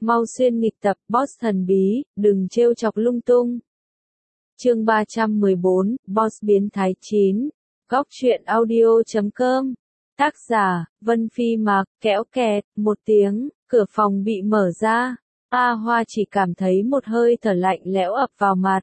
Mau xuyên nghịch tập, boss thần bí, đừng trêu chọc lung tung. Chương 314, Boss biến thái 9. Góc truyện audio.com. Tác giả, Vân Phi Mạc, kéo kẹt, một tiếng, cửa phòng bị mở ra. A Hoa chỉ cảm thấy một hơi thở lạnh lẽo ập vào mặt.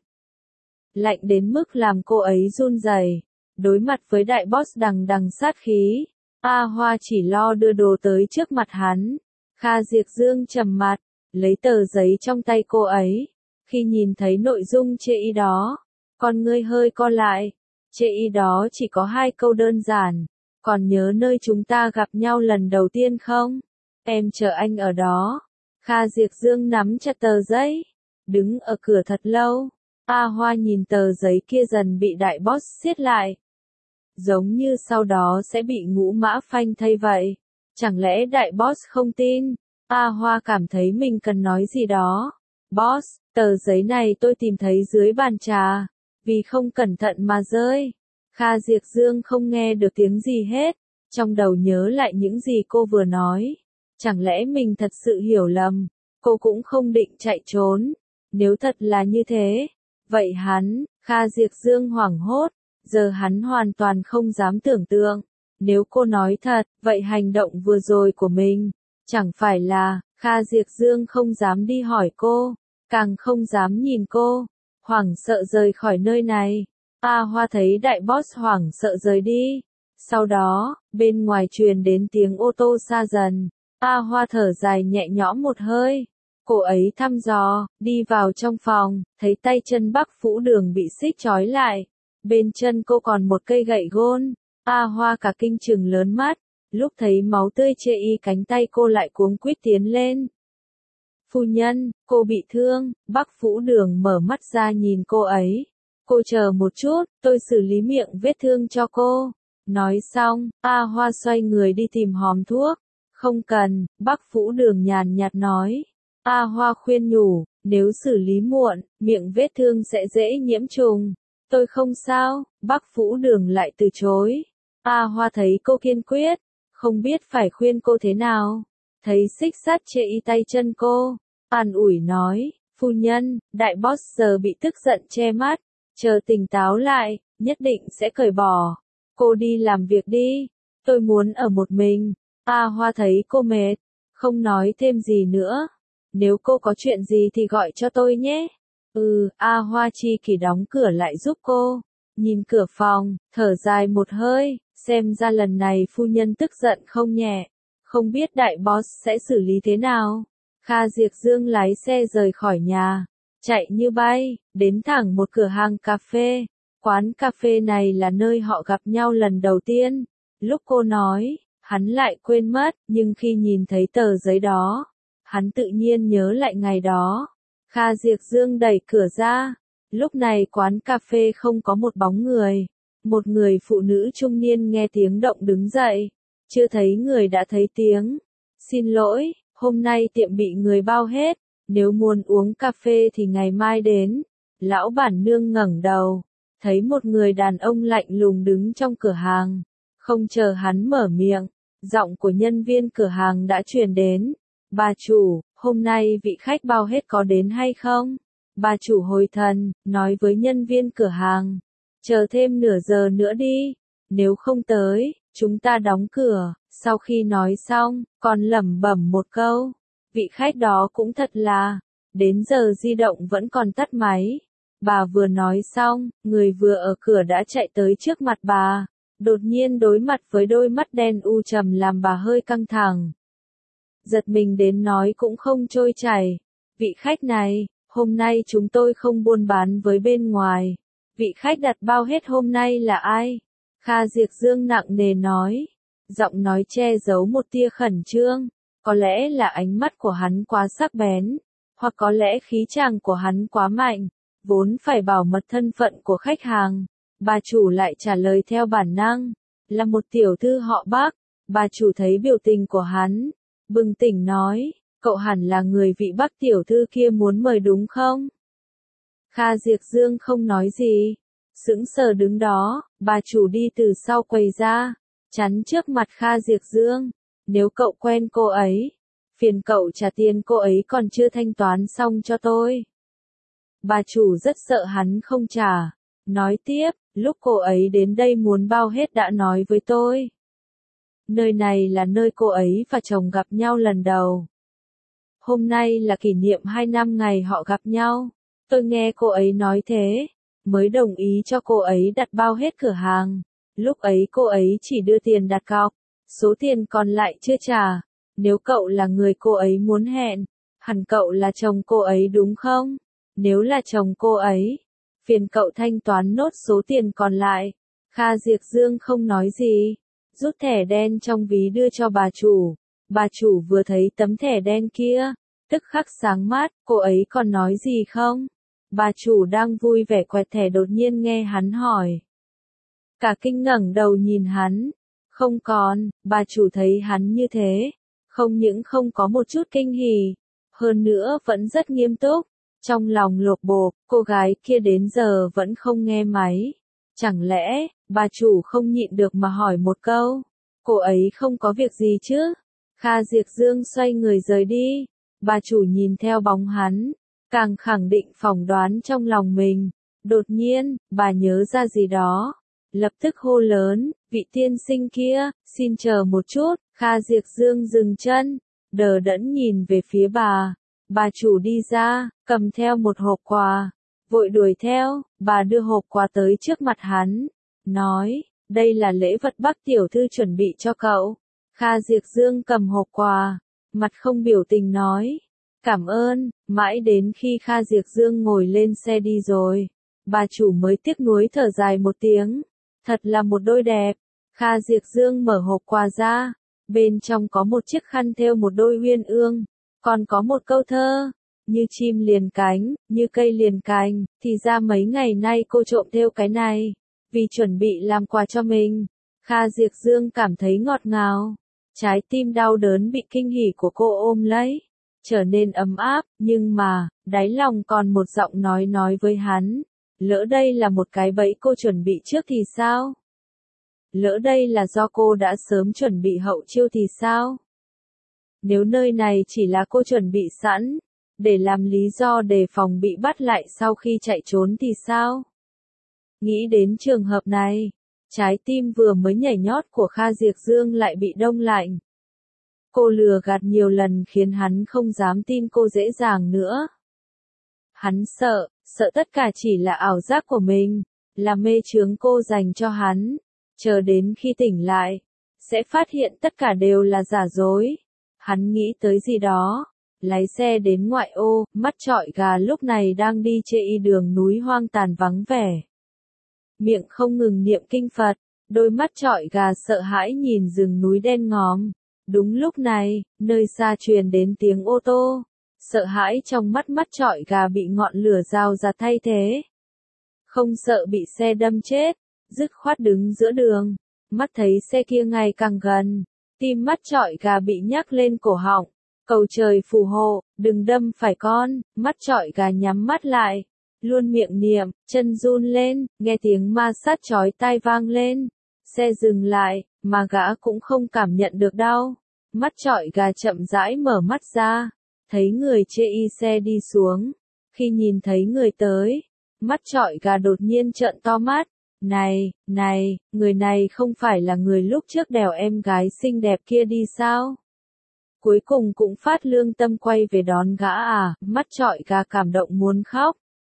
Lạnh đến mức làm cô ấy run rẩy. Đối mặt với đại boss đằng đằng sát khí, A Hoa chỉ lo đưa đồ tới trước mặt hắn. Kha Diệp Dương trầm mặt, lấy tờ giấy trong tay cô ấy. Khi nhìn thấy nội dung chê y đó, con ngươi hơi co lại. Chê y đó chỉ có 2 câu đơn giản. Còn nhớ nơi chúng ta gặp nhau lần đầu tiên không? Em chờ anh ở đó. Kha Diệp Dương nắm chặt tờ giấy, đứng ở cửa thật lâu. A Hoa nhìn tờ giấy kia dần bị đại boss siết lại. Giống như sau đó sẽ bị ngũ mã phanh thay vậy. Chẳng lẽ đại boss không tin? A Hoa cảm thấy mình cần nói gì đó. Boss, tờ giấy này tôi tìm thấy dưới bàn trà. Vì không cẩn thận mà rơi. Kha Diệp Dương không nghe được tiếng gì hết. Trong đầu nhớ lại những gì cô vừa nói. Chẳng lẽ mình thật sự hiểu lầm? Cô cũng không định chạy trốn. Nếu thật là như thế, vậy hắn, Kha Diệp Dương hoảng hốt. Giờ hắn hoàn toàn không dám tưởng tượng. Nếu cô nói thật, vậy hành động vừa rồi của mình, chẳng phải là, Kha Diệp Dương không dám đi hỏi cô, càng không dám nhìn cô, hoảng sợ rời khỏi nơi này. A Hoa thấy đại boss hoảng sợ rời đi. Sau đó, bên ngoài truyền đến tiếng ô tô xa dần. A Hoa thở dài nhẹ nhõm một hơi. Cô ấy thăm dò, đi vào trong phòng, thấy tay chân Bắc Phũ Đường bị xích trói lại. Bên chân cô còn một cây gậy gôn. A Hoa cả kinh trừng lớn mắt. Lúc thấy máu tươi chê y cánh tay cô lại cuống quýt tiến lên. Phu nhân, cô bị thương. Bắc Phũ Đường mở mắt ra nhìn cô ấy. Cô chờ một chút, tôi xử lý miệng vết thương cho cô. Nói xong, A Hoa xoay người đi tìm hòm thuốc. Không cần, Bắc Phũ Đường nhàn nhạt nói. A Hoa khuyên nhủ, nếu xử lý muộn, miệng vết thương sẽ dễ nhiễm trùng. Tôi không sao, Bắc Phũ Đường lại từ chối. A Hoa thấy cô kiên quyết, không biết phải khuyên cô thế nào. Thấy xích sắt chê y tay chân cô, an ủi nói, phu nhân, đại boss giờ bị tức giận che mắt, chờ tỉnh táo lại, nhất định sẽ cởi bỏ. Cô đi làm việc đi, tôi muốn ở một mình. A Hoa thấy cô mệt, không nói thêm gì nữa. Nếu cô có chuyện gì thì gọi cho tôi nhé. A Hoa chi kỷ đóng cửa lại giúp cô. Nhìn cửa phòng, thở dài một hơi, xem ra lần này phu nhân tức giận không nhẹ. Không biết đại boss sẽ xử lý thế nào. Kha Diệp Dương lái xe rời khỏi nhà, chạy như bay, đến thẳng một cửa hàng cà phê. Quán cà phê này là nơi họ gặp nhau lần đầu tiên. Lúc cô nói, hắn lại quên mất, nhưng khi nhìn thấy tờ giấy đó, hắn tự nhiên nhớ lại ngày đó. Kha Diệp Dương đẩy cửa ra. Lúc này quán cà phê không có một bóng người. Một người phụ nữ trung niên nghe tiếng động đứng dậy. Chưa thấy người đã thấy tiếng. Xin lỗi, hôm nay tiệm bị người bao hết. Nếu muốn uống cà phê thì ngày mai đến. Lão bản nương ngẩng đầu. Thấy một người đàn ông lạnh lùng đứng trong cửa hàng. Không chờ hắn mở miệng. Giọng của nhân viên cửa hàng đã truyền đến. Bà chủ, hôm nay vị khách bao hết có đến hay không? Bà chủ hồi thần, nói với nhân viên cửa hàng. Chờ thêm nửa giờ nữa đi. Nếu không tới, chúng ta đóng cửa. Sau khi nói xong, còn lẩm bẩm một câu. Vị khách đó cũng thật là. Đến giờ di động vẫn còn tắt máy. Bà vừa nói xong, người vừa ở cửa đã chạy tới trước mặt bà. Đột nhiên đối mặt với đôi mắt đen u trầm làm bà hơi căng thẳng. Giật mình đến nói cũng không trôi chảy. Vị khách này, hôm nay chúng tôi không buôn bán với bên ngoài. Vị khách đặt bao hết hôm nay là ai? Kha Diệp Dương nặng nề nói. Giọng nói che giấu một tia khẩn trương. Có lẽ là ánh mắt của hắn quá sắc bén. Hoặc có lẽ khí chàng của hắn quá mạnh. Vốn phải bảo mật thân phận của khách hàng. Bà chủ lại trả lời theo bản năng. Là một tiểu thư họ Bắc. Bà chủ thấy biểu tình của hắn. Bừng tỉnh nói, cậu hẳn là người vị Bắc tiểu thư kia muốn mời đúng không? Kha Diệp Dương không nói gì. Sững sờ đứng đó, bà chủ đi từ sau quầy ra. Chắn trước mặt Kha Diệp Dương. Nếu cậu quen cô ấy, phiền cậu trả tiền cô ấy còn chưa thanh toán xong cho tôi. Bà chủ rất sợ hắn không trả. Nói tiếp, lúc cô ấy đến đây muốn bao hết đã nói với tôi. Nơi này là nơi cô ấy và chồng gặp nhau lần đầu. Hôm nay là kỷ niệm 2 năm ngày họ gặp nhau. Tôi nghe cô ấy nói thế, mới đồng ý cho cô ấy đặt bao hết cửa hàng. Lúc ấy cô ấy chỉ đưa tiền đặt cọc, số tiền còn lại chưa trả. Nếu cậu là người cô ấy muốn hẹn, hẳn cậu là chồng cô ấy đúng không? Nếu là chồng cô ấy, phiền cậu thanh toán nốt số tiền còn lại. Kha Diệp Dương không nói gì, rút thẻ đen trong ví đưa cho bà chủ. Bà chủ vừa thấy tấm thẻ đen kia, tức khắc sáng mắt, cô ấy còn nói gì không? Bà chủ đang vui vẻ quẹt thẻ đột nhiên nghe hắn hỏi. Cả kinh ngẩng đầu nhìn hắn. Không còn, bà chủ thấy hắn như thế, không những không có một chút kinh hỉ, hơn nữa vẫn rất nghiêm túc. Trong lòng lột bột, cô gái kia đến giờ vẫn không nghe máy. Chẳng lẽ, bà chủ không nhịn được mà hỏi một câu. Cô ấy không có việc gì chứ? Kha Diệp Dương xoay người rời đi. Bà chủ nhìn theo bóng hắn, càng khẳng định phỏng đoán trong lòng mình. Đột nhiên, bà nhớ ra gì đó. Lập tức hô lớn, vị tiên sinh kia, xin chờ một chút. Kha Diệp Dương dừng chân, đờ đẫn nhìn về phía bà. Bà chủ đi ra, cầm theo một hộp quà. Vội đuổi theo, bà đưa hộp quà tới trước mặt hắn. Nói, đây là lễ vật bác tiểu thư chuẩn bị cho cậu. Kha Diệp Dương cầm hộp quà, mặt không biểu tình nói. Cảm ơn, mãi đến khi Kha Diệp Dương ngồi lên xe đi rồi. Bà chủ mới tiếc nuối thở dài một tiếng. Thật là một đôi đẹp. Kha Diệp Dương mở hộp quà ra. Bên trong có một chiếc khăn thêu một đôi uyên ương. Còn có một câu thơ. Như chim liền cánh, như cây liền cành. Thì ra mấy ngày nay cô trộm thêu cái này. Vì chuẩn bị làm quà cho mình. Kha Diệp Dương cảm thấy ngọt ngào. Trái tim đau đớn bị kinh hỉ của cô ôm lấy. Trở nên ấm áp, nhưng mà, đáy lòng còn một giọng nói với hắn. Lỡ đây là một cái bẫy cô chuẩn bị trước thì sao? Lỡ đây là do cô đã sớm chuẩn bị hậu chiêu thì sao? Nếu nơi này chỉ là cô chuẩn bị sẵn, để làm lý do đề phòng bị bắt lại sau khi chạy trốn thì sao? Nghĩ đến trường hợp này, trái tim vừa mới nhảy nhót của Kha Diệp Dương lại bị đông lạnh. Cô lừa gạt nhiều lần khiến hắn không dám tin cô dễ dàng nữa. Hắn sợ tất cả chỉ là ảo giác của mình, là mê chướng cô dành cho hắn. Chờ đến khi tỉnh lại, sẽ phát hiện tất cả đều là giả dối. Hắn nghĩ tới gì đó, lái xe đến ngoại ô, mắt trọi gà lúc này đang đi trên đường núi hoang tàn vắng vẻ. Miệng không ngừng niệm kinh Phật, đôi mắt trọi gà sợ hãi nhìn rừng núi đen ngòm. Đúng lúc này, nơi xa truyền đến tiếng ô tô. Sợ hãi trong mắt trọi gà bị ngọn lửa dao ra thay thế. Không sợ bị xe đâm chết, dứt khoát đứng giữa đường, mắt thấy xe kia ngày càng gần, tim mắt trọi gà bị nhắc lên cổ họng. Cầu trời phù hộ, đừng đâm phải con. Mắt trọi gà nhắm mắt lại, luôn miệng niệm, chân run lên, nghe tiếng ma sát chói tai vang lên. Xe dừng lại, mà gã cũng không cảm nhận được đau. Mắt trọi gà chậm rãi mở mắt ra, thấy người chê y xe đi xuống. Khi nhìn thấy người tới, mắt trọi gà đột nhiên trợn to mắt. Này, người này không phải là người lúc trước đèo em gái xinh đẹp kia đi sao? Cuối cùng cũng phát lương tâm quay về đón gã à? Mắt trọi gà cảm động muốn khóc.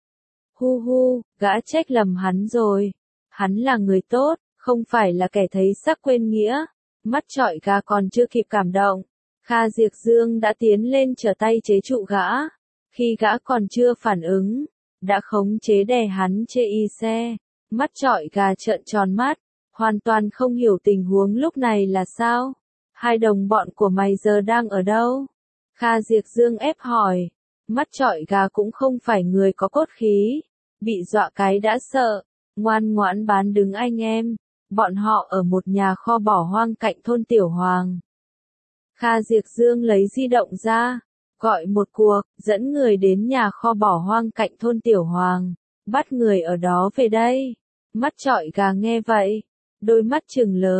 Hu, gã trách lầm hắn rồi. Hắn là người tốt, không phải là kẻ thấy sắc quên nghĩa. Mắt trọi gà còn chưa kịp cảm động, Kha Diệp Dương đã tiến lên trở tay chế trụ gã. Khi gã còn chưa phản ứng, đã khống chế đè hắn chê y xe. Mắt trọi gà trợn tròn mắt, hoàn toàn không hiểu tình huống lúc này là sao. Hai đồng bọn của mày giờ đang ở đâu? Kha Diệp Dương ép hỏi. Mắt trọi gà cũng không phải người có cốt khí, bị dọa cái đã sợ, ngoan ngoãn bán đứng anh em. Bọn họ ở một nhà kho bỏ hoang cạnh thôn Tiểu Hoàng. Kha Diệp Dương lấy di động ra, gọi một cuộc, dẫn người đến nhà kho bỏ hoang cạnh thôn Tiểu Hoàng, bắt người ở đó về đây. Mắt trọi gà nghe vậy, đôi mắt trừng lớn,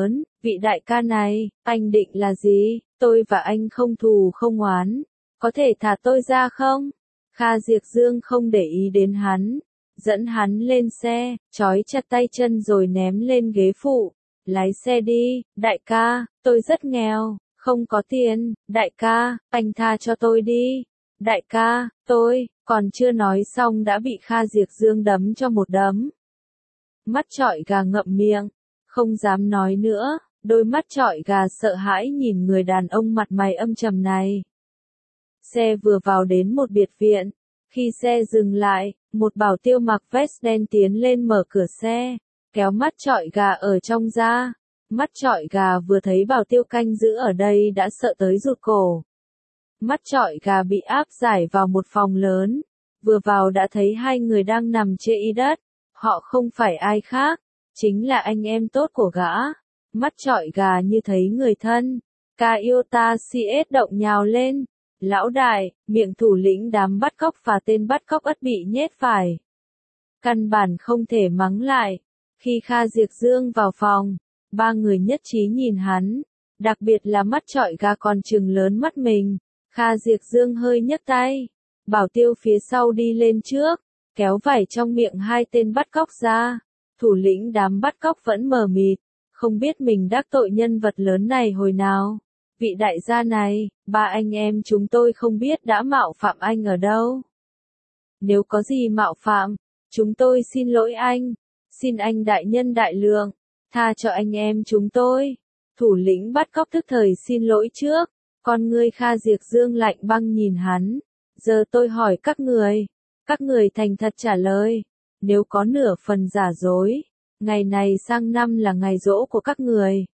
Vị đại ca này, anh định là gì? Tôi và anh không thù không oán. Có thể thả tôi ra không? Kha Diệp Dương không để ý đến hắn. Dẫn hắn lên xe, trói chặt tay chân rồi ném lên ghế phụ. Lái xe đi, đại ca, tôi rất nghèo, không có tiền, đại ca, anh tha cho tôi đi. Đại ca, tôi, còn chưa nói xong đã bị Kha Diệp Dương đấm cho một đấm. Mắt trọi gà ngậm miệng, không dám nói nữa, đôi mắt trọi gà sợ hãi nhìn người đàn ông mặt mày âm trầm này. Xe vừa vào đến một biệt viện, khi xe dừng lại, một bảo tiêu mặc vest đen tiến lên mở cửa xe, kéo mắt trọi gà ở trong ra. Mắt trọi gà vừa thấy bảo tiêu canh giữ ở đây đã sợ tới rụt cổ. Mắt trọi gà bị áp giải vào một phòng lớn, vừa vào đã thấy hai người đang nằm trên y đất. Họ không phải ai khác, chính là anh em tốt của gã. Mắt trọi gà như thấy người thân. Kayota CS động nhào lên. Lão đại, miệng thủ lĩnh đám bắt cóc và tên bắt cóc ất bị nhét phải. Căn bản không thể mắng lại. Khi Kha Diệp Dương vào phòng, ba người nhất trí nhìn hắn. Đặc biệt là mắt trọi gà còn trừng lớn mắt mình. Kha Diệp Dương hơi nhấc tay. Bảo tiêu phía sau đi lên trước, kéo vải trong miệng hai tên bắt cóc ra. Thủ lĩnh đám bắt cóc vẫn mờ mịt, không biết mình đắc tội nhân vật lớn này hồi nào. Vị đại gia này, ba anh em chúng tôi không biết đã mạo phạm anh ở đâu. Nếu có gì mạo phạm, chúng tôi xin lỗi anh. Xin anh đại nhân đại lượng, tha cho anh em chúng tôi. Thủ lĩnh bắt cóc tức thời xin lỗi trước. Con ngươi Kha Diệp Dương lạnh băng nhìn hắn. Giờ tôi hỏi các người thành thật trả lời. Nếu có nửa phần giả dối, ngày này sang năm là ngày giỗ của các người.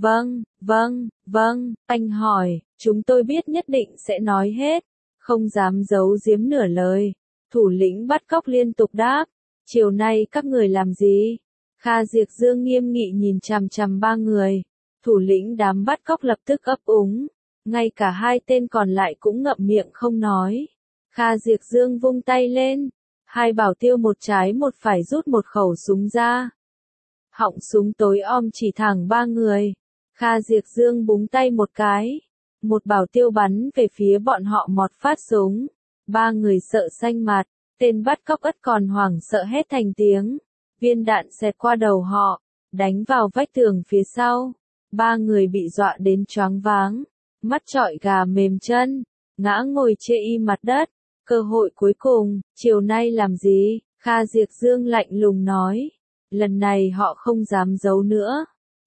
Vâng, anh hỏi, chúng tôi biết nhất định sẽ nói hết, không dám giấu giếm nửa lời. Thủ lĩnh bắt cóc liên tục đáp, chiều nay các người làm gì? Kha Diệp Dương nghiêm nghị nhìn chằm chằm ba người. Thủ lĩnh đám bắt cóc lập tức ấp úng, ngay cả hai tên còn lại cũng ngậm miệng không nói. Kha Diệp Dương vung tay lên, hai bảo tiêu một trái một phải rút một khẩu súng ra. Họng súng tối om chỉ thẳng ba người. Kha Diệp Dương búng tay một cái, một bảo tiêu bắn về phía bọn họ một phát súng. Ba người sợ xanh mặt, tên bắt cóc ất còn hoảng sợ hét thành tiếng. Viên đạn xẹt qua đầu họ, đánh vào vách tường phía sau. Ba người bị dọa đến choáng váng, mắt trọi gà mềm chân, ngã ngồi chê y mặt đất. Cơ hội cuối cùng, chiều nay làm gì? Kha Diệp Dương lạnh lùng nói. Lần này họ không dám giấu nữa.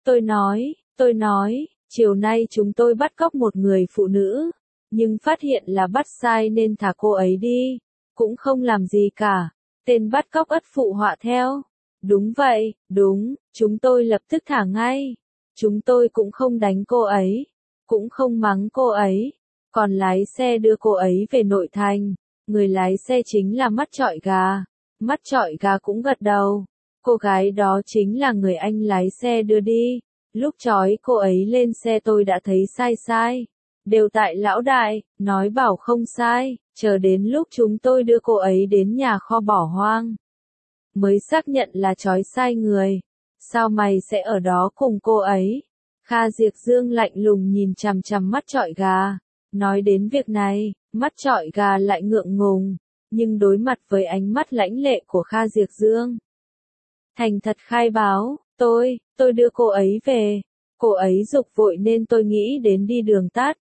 Tôi nói, chiều nay chúng tôi bắt cóc một người phụ nữ, nhưng phát hiện là bắt sai nên thả cô ấy đi, cũng không làm gì cả. Tên bắt cóc ất phụ họa theo. Đúng vậy, đúng, chúng tôi lập tức thả ngay. Chúng tôi cũng không đánh cô ấy, cũng không mắng cô ấy, còn lái xe đưa cô ấy về nội thành. Người lái xe chính là mắt trọi gà. Mắt trọi gà cũng gật đầu. Cô gái đó chính là người anh lái xe đưa đi. Lúc trói cô ấy lên xe tôi đã thấy sai. Đều tại lão đại, nói bảo không sai, chờ đến lúc chúng tôi đưa cô ấy đến nhà kho bỏ hoang. Mới xác nhận là trói sai người. Sao mày sẽ ở đó cùng cô ấy? Kha Diệp Dương lạnh lùng nhìn chằm chằm mắt trọi gà. Nói đến việc này, mắt trọi gà lại ngượng ngùng, nhưng đối mặt với ánh mắt lãnh lệ của Kha Diệp Dương, thành thật khai báo, tôi đưa cô ấy về. Cô ấy giục vội nên tôi nghĩ đến đi đường tắt.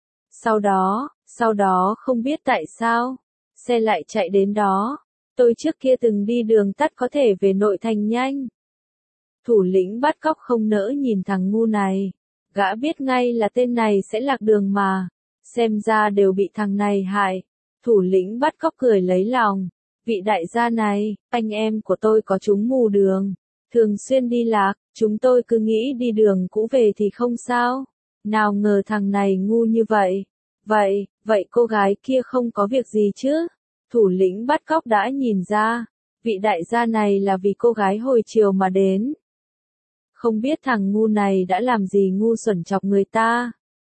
Sau đó không biết tại sao, xe lại chạy đến đó. Tôi trước kia từng đi đường tắt có thể về nội thành nhanh. Thủ lĩnh bắt cóc không nỡ nhìn thằng ngu này. Gã biết ngay là tên này sẽ lạc đường mà. Xem ra đều bị thằng này hại. Thủ lĩnh bắt cóc cười lấy lòng. Vị đại gia này, anh em của tôi có chúng mù đường. Thường xuyên đi lạc, chúng tôi cứ nghĩ đi đường cũ về thì không sao. Nào ngờ thằng này ngu như vậy. Vậy cô gái kia không có việc gì chứ? Thủ lĩnh bắt cóc đã nhìn ra. Vị đại gia này là vì cô gái hồi chiều mà đến. Không biết thằng ngu này đã làm gì ngu xuẩn chọc người ta.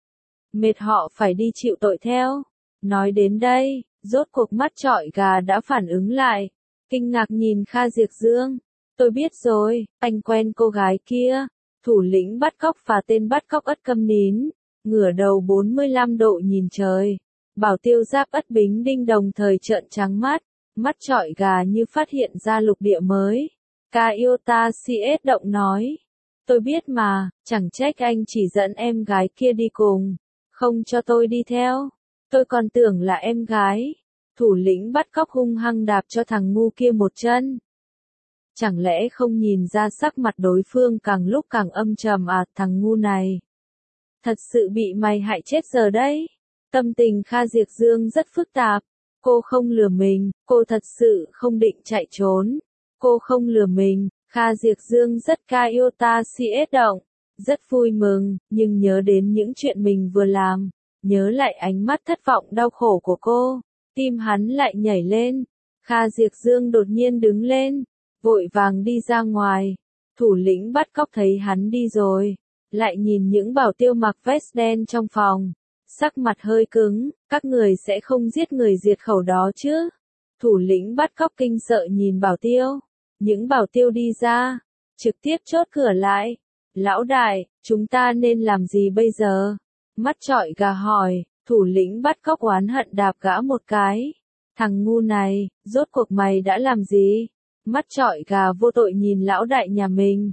Mệt họ phải đi chịu tội theo. Nói đến đây, rốt cuộc mắt trọi gà đã phản ứng lại. Kinh ngạc nhìn Kha Diệp Dương. Tôi biết rồi, anh quen cô gái kia. Thủ lĩnh bắt cóc và tên bắt cóc Ất câm nín, ngửa đầu 45 độ nhìn trời. Bảo Tiêu Giáp Ất Bính Đinh đồng thời trợn trắng mắt, mắt trọi gà như phát hiện ra lục địa mới. Kaiota CS động nói, tôi biết mà, chẳng trách anh chỉ dẫn em gái kia đi cùng, không cho tôi đi theo. Tôi còn tưởng là em gái. Thủ lĩnh bắt cóc hung hăng đạp cho thằng ngu kia một chân. Chẳng lẽ không nhìn ra sắc mặt đối phương càng lúc càng âm trầm à, thằng ngu này. Thật sự bị mày hại chết giờ đấy. Tâm tình Kha Diệp Dương rất phức tạp. Cô không lừa mình, cô thật sự không định chạy trốn. Cô không lừa mình, Kha Diệp Dương rất Kaiota CS động. Rất vui mừng, nhưng nhớ đến những chuyện mình vừa làm. Nhớ lại ánh mắt thất vọng đau khổ của cô. Tim hắn lại nhảy lên. Kha Diệp Dương đột nhiên đứng lên. Vội vàng đi ra ngoài. Thủ lĩnh bắt cóc thấy hắn đi rồi. Lại nhìn những bảo tiêu mặc vest đen trong phòng. Sắc mặt hơi cứng, các người sẽ không giết người diệt khẩu đó chứ. Thủ lĩnh bắt cóc kinh sợ nhìn bảo tiêu. Những bảo tiêu đi ra. Trực tiếp chốt cửa lại. Lão đại, chúng ta nên làm gì bây giờ? Mắt trọi gà hỏi, thủ lĩnh bắt cóc oán hận đạp gã một cái. Thằng ngu này, rốt cuộc mày đã làm gì? Mắt trọi gà vô tội nhìn lão đại nhà mình.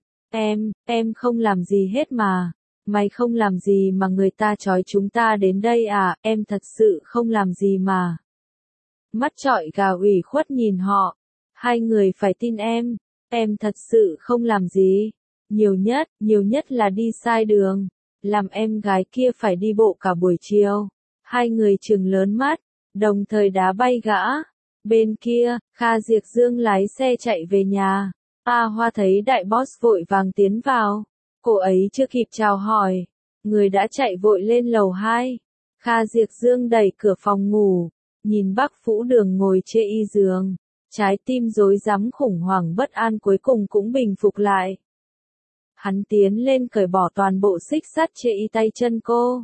Em không làm gì hết mà. Mày không làm gì mà người ta trói chúng ta đến đây à, em thật sự không làm gì mà. Mắt trọi gà ủy khuất nhìn họ. Hai người phải tin em thật sự không làm gì. Nhiều nhất là đi sai đường. Làm em gái kia phải đi bộ cả buổi chiều. Hai người trừng lớn mắt, đồng thời đá bay gã. Bên kia, Kha Diệp Dương lái xe chạy về nhà. A Hoa thấy đại boss vội vàng tiến vào. Cô ấy chưa kịp chào hỏi. Người đã chạy vội lên lầu 2. Kha Diệp Dương đẩy cửa phòng ngủ. Nhìn Bắc Phũ Đường ngồi chê y giường. Trái tim rối rắm khủng hoảng bất an cuối cùng cũng bình phục lại. Hắn tiến lên cởi bỏ toàn bộ xích sắt chê y tay chân cô.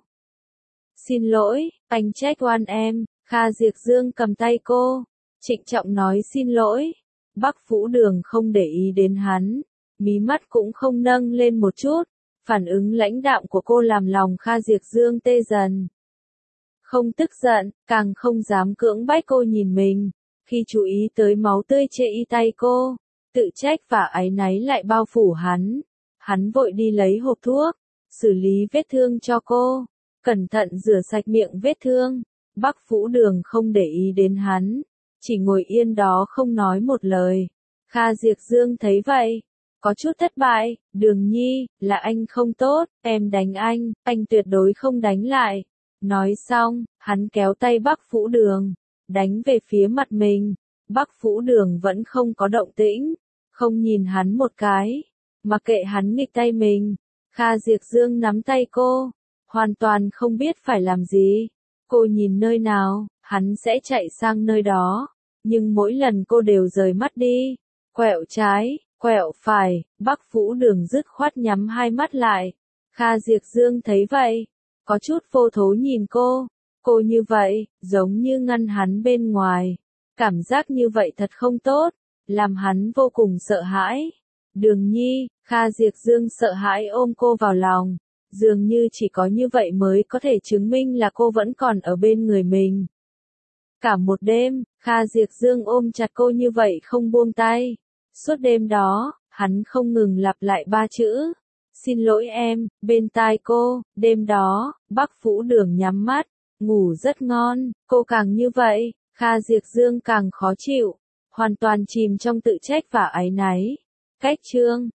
Xin lỗi, anh trách oan em. Kha Diệp Dương cầm tay cô. Trịnh trọng nói xin lỗi. Bắc Phũ Đường không để ý đến hắn. Mí mắt cũng không nâng lên một chút. Phản ứng lãnh đạm của cô làm lòng Kha Diệp Dương tê dần. Không tức giận, càng không dám cưỡng bách cô nhìn mình. Khi chú ý tới máu tươi chê y tay cô, tự trách và áy náy lại bao phủ hắn. Hắn vội đi lấy hộp thuốc, xử lý vết thương cho cô, cẩn thận rửa sạch miệng vết thương. Bắc Phũ Đường không để ý đến hắn, chỉ ngồi yên đó không nói một lời. Kha Diệp Dương thấy vậy, có chút thất bại. Đường Nhi, là anh không tốt, em đánh anh tuyệt đối không đánh lại. Nói xong, hắn kéo tay Bắc Phũ Đường, đánh về phía mặt mình. Bắc Phũ Đường vẫn không có động tĩnh, không nhìn hắn một cái, mặc kệ hắn nghịch tay mình. Kha Diệp Dương nắm tay cô, hoàn toàn không biết phải làm gì. Cô nhìn nơi nào, hắn sẽ chạy sang nơi đó, nhưng mỗi lần cô đều rời mắt đi. Quẹo trái, quẹo phải, Bắc Phũ Đường dứt khoát nhắm hai mắt lại. Kha Diệp Dương thấy vậy, có chút vô thố nhìn cô. Cô như vậy, giống như ngăn hắn bên ngoài. Cảm giác như vậy thật không tốt, làm hắn vô cùng sợ hãi. Đường Nhi, Kha Diệp Dương sợ hãi ôm cô vào lòng. Dường như chỉ có như vậy mới có thể chứng minh là cô vẫn còn ở bên người mình. Cả một đêm, Kha Diệp Dương ôm chặt cô như vậy không buông tay. Suốt đêm đó, hắn không ngừng lặp lại ba chữ. Xin lỗi em, bên tai cô. Đêm đó, Bắc Phũ Đường nhắm mắt, ngủ rất ngon. Cô càng như vậy, Kha Diệp Dương càng khó chịu. Hoàn toàn chìm trong tự trách và áy náy. Cách chương